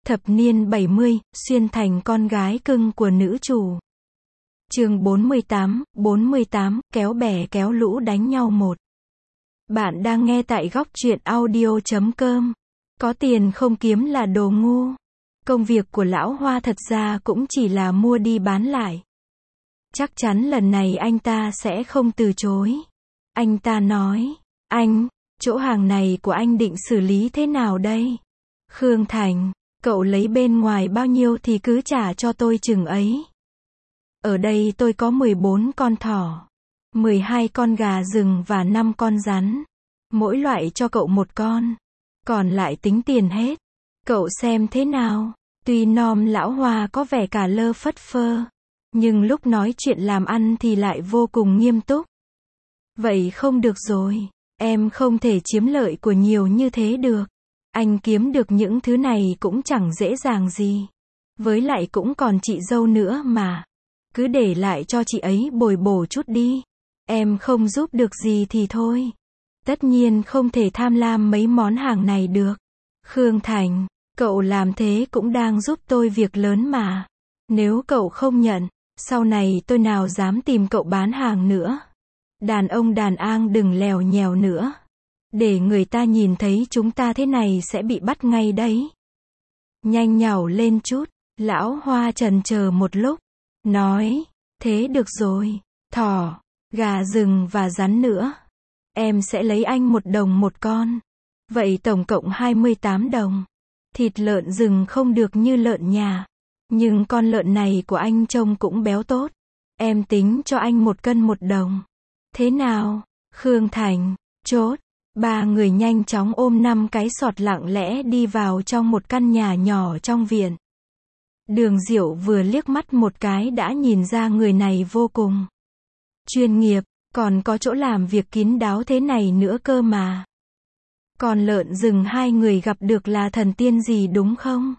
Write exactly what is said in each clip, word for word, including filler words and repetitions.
Thập niên bảy mươi, xuyên thành con gái cưng của nữ chủ. Chương bốn mươi tám, bốn mươi tám, kéo bè kéo lũ đánh nhau một. Bạn đang nghe tại góc truyện audio chấm com. Có tiền không kiếm là đồ ngu. Công việc của lão Hoa thật ra cũng chỉ là mua đi bán lại. Chắc chắn lần này anh ta sẽ không từ chối. Anh ta nói, anh, chỗ hàng này của anh định xử lý thế nào đây? Khương Thành, cậu lấy bên ngoài bao nhiêu thì cứ trả cho tôi chừng ấy. Ở đây tôi có mười bốn con thỏ, mười hai con gà rừng và năm con rắn. Mỗi loại cho cậu một con. Còn lại tính tiền hết. Cậu xem thế nào? Tuy nom lão Hoa có vẻ cả lơ phất phơ, nhưng lúc nói chuyện làm ăn thì lại vô cùng nghiêm túc. Vậy không được rồi. Em không thể chiếm lợi của nhiều như thế được. Anh kiếm được những thứ này cũng chẳng dễ dàng gì. Với lại cũng còn chị dâu nữa mà. Cứ để lại cho chị ấy bồi bổ chút đi. Em không giúp được gì thì thôi. Tất nhiên không thể tham lam mấy món hàng này được. Khương Thành, cậu làm thế cũng đang giúp tôi việc lớn mà. Nếu cậu không nhận, sau này tôi nào dám tìm cậu bán hàng nữa. Đàn ông đàn an đừng lèo nhèo nữa. Để người ta nhìn thấy chúng ta thế này sẽ bị bắt ngay đấy. Nhanh nhảu lên chút. Lão Hoa chần chờ một lúc. Nói, thế được rồi. Thỏ, gà rừng và rắn nữa. Em sẽ lấy anh một đồng một con. Vậy tổng cộng hai mươi tám đồng. Thịt lợn rừng không được như lợn nhà. Nhưng con lợn này của anh trông cũng béo tốt. Em tính cho anh một cân một đồng. Thế nào? Khương Thành, chốt. Ba người nhanh chóng ôm năm cái sọt lặng lẽ đi vào trong một căn nhà nhỏ trong viện. Đường Diệu vừa liếc mắt một cái đã nhìn ra người này vô cùng chuyên nghiệp, còn có chỗ làm việc kín đáo thế này nữa cơ mà. Còn lợn rừng hai người gặp được là thần tiên gì đúng không?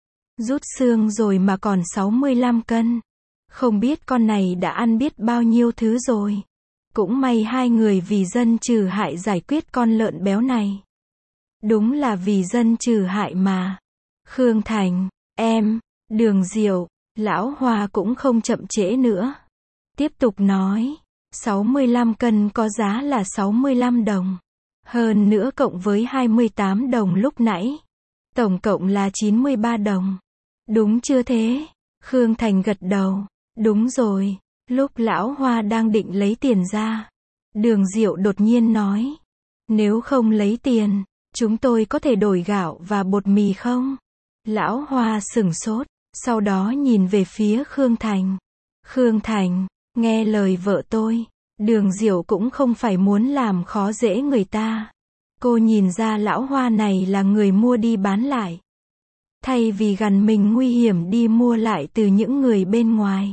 Rút xương rồi mà còn sáu mươi lăm cân. Không biết con này đã ăn biết bao nhiêu thứ rồi. Cũng may hai người vì dân trừ hại giải quyết con lợn béo này. Đúng là vì dân trừ hại mà. Khương Thành, em, Đường Diệu, lão Hoa cũng không chậm trễ nữa. Tiếp tục nói, sáu mươi lăm cân có giá là sáu mươi lăm đồng. Hơn nữa cộng với hai mươi tám đồng lúc nãy. Tổng cộng là chín mươi ba đồng. Đúng chưa thế? Khương Thành gật đầu. Đúng rồi. Lúc lão Hoa đang định lấy tiền ra, Đường Diệu đột nhiên nói, nếu không lấy tiền, chúng tôi có thể đổi gạo và bột mì không? Lão Hoa sửng sốt, sau đó nhìn về phía Khương Thành. Khương Thành, nghe lời vợ tôi. Đường Diệu cũng không phải muốn làm khó dễ người ta. Cô nhìn ra lão Hoa này là người mua đi bán lại. Thay vì gằn mình nguy hiểm đi mua lại từ những người bên ngoài.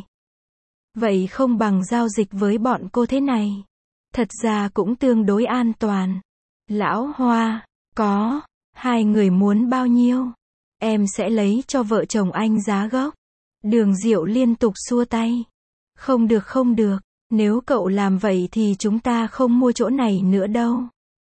Vậy không bằng giao dịch với bọn cô thế này. Thật ra cũng tương đối an toàn. Lão Hoa, có, hai người muốn bao nhiêu? Em sẽ lấy cho vợ chồng anh giá gốc. Đường Diệu liên tục xua tay. Không được không được, nếu cậu làm vậy thì chúng ta không mua chỗ này nữa đâu.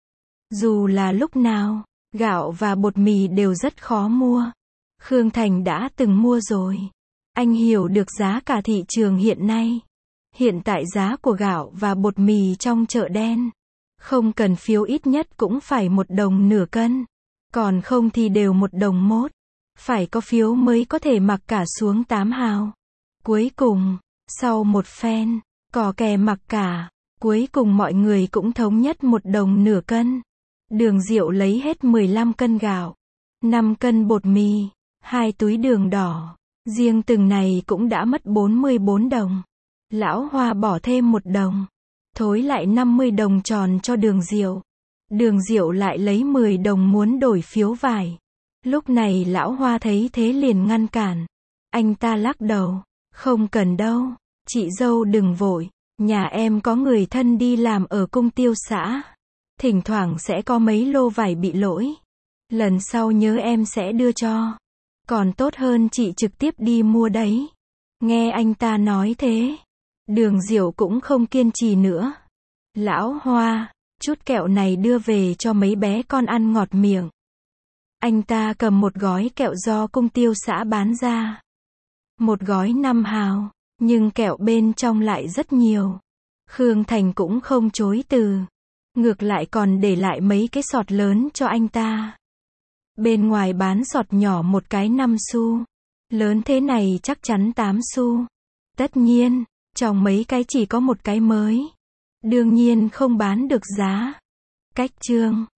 Dù là lúc nào, gạo và bột mì đều rất khó mua. Khương Thành đã từng mua rồi. Anh hiểu được giá cả thị trường hiện nay. Hiện tại giá của gạo và bột mì trong chợ đen. Không cần phiếu ít nhất cũng phải một đồng nửa cân. Còn không thì đều một đồng mốt. Phải có phiếu mới có thể mặc cả xuống tám hào. Cuối cùng, sau một phen, cò kè mặc cả, cuối cùng mọi người cũng thống nhất một đồng nửa cân. Đường Diệu lấy hết mười lăm cân gạo, năm cân bột mì, hai túi đường đỏ. Riêng từng này cũng đã mất bốn mươi bốn đồng. Lão Hoa bỏ thêm một đồng. Thối lại năm mươi đồng tròn cho Đường Diệu. Đường Diệu lại lấy mười đồng muốn đổi phiếu vải. Lúc này lão Hoa thấy thế liền ngăn cản. Anh ta lắc đầu. Không cần đâu. Chị dâu đừng vội. Nhà em có người thân đi làm ở cung tiêu xã. Thỉnh thoảng sẽ có mấy lô vải bị lỗi. Lần sau nhớ em sẽ đưa cho. Còn tốt hơn chị trực tiếp đi mua đấy. Nghe anh ta nói thế. Đường Diệu cũng không kiên trì nữa. Lão Hoa, chút kẹo này đưa về cho mấy bé con ăn ngọt miệng. Anh ta cầm một gói kẹo do cung tiêu xã bán ra. Một gói năm hào, nhưng kẹo bên trong lại rất nhiều. Khương Thành cũng không chối từ. Ngược lại còn để lại mấy cái sọt lớn cho anh ta. Bên ngoài bán sọt nhỏ một cái năm xu. Lớn thế này chắc chắn tám xu. Tất nhiên, trong mấy cái chỉ có một cái mới. Đương nhiên không bán được giá. Cách chương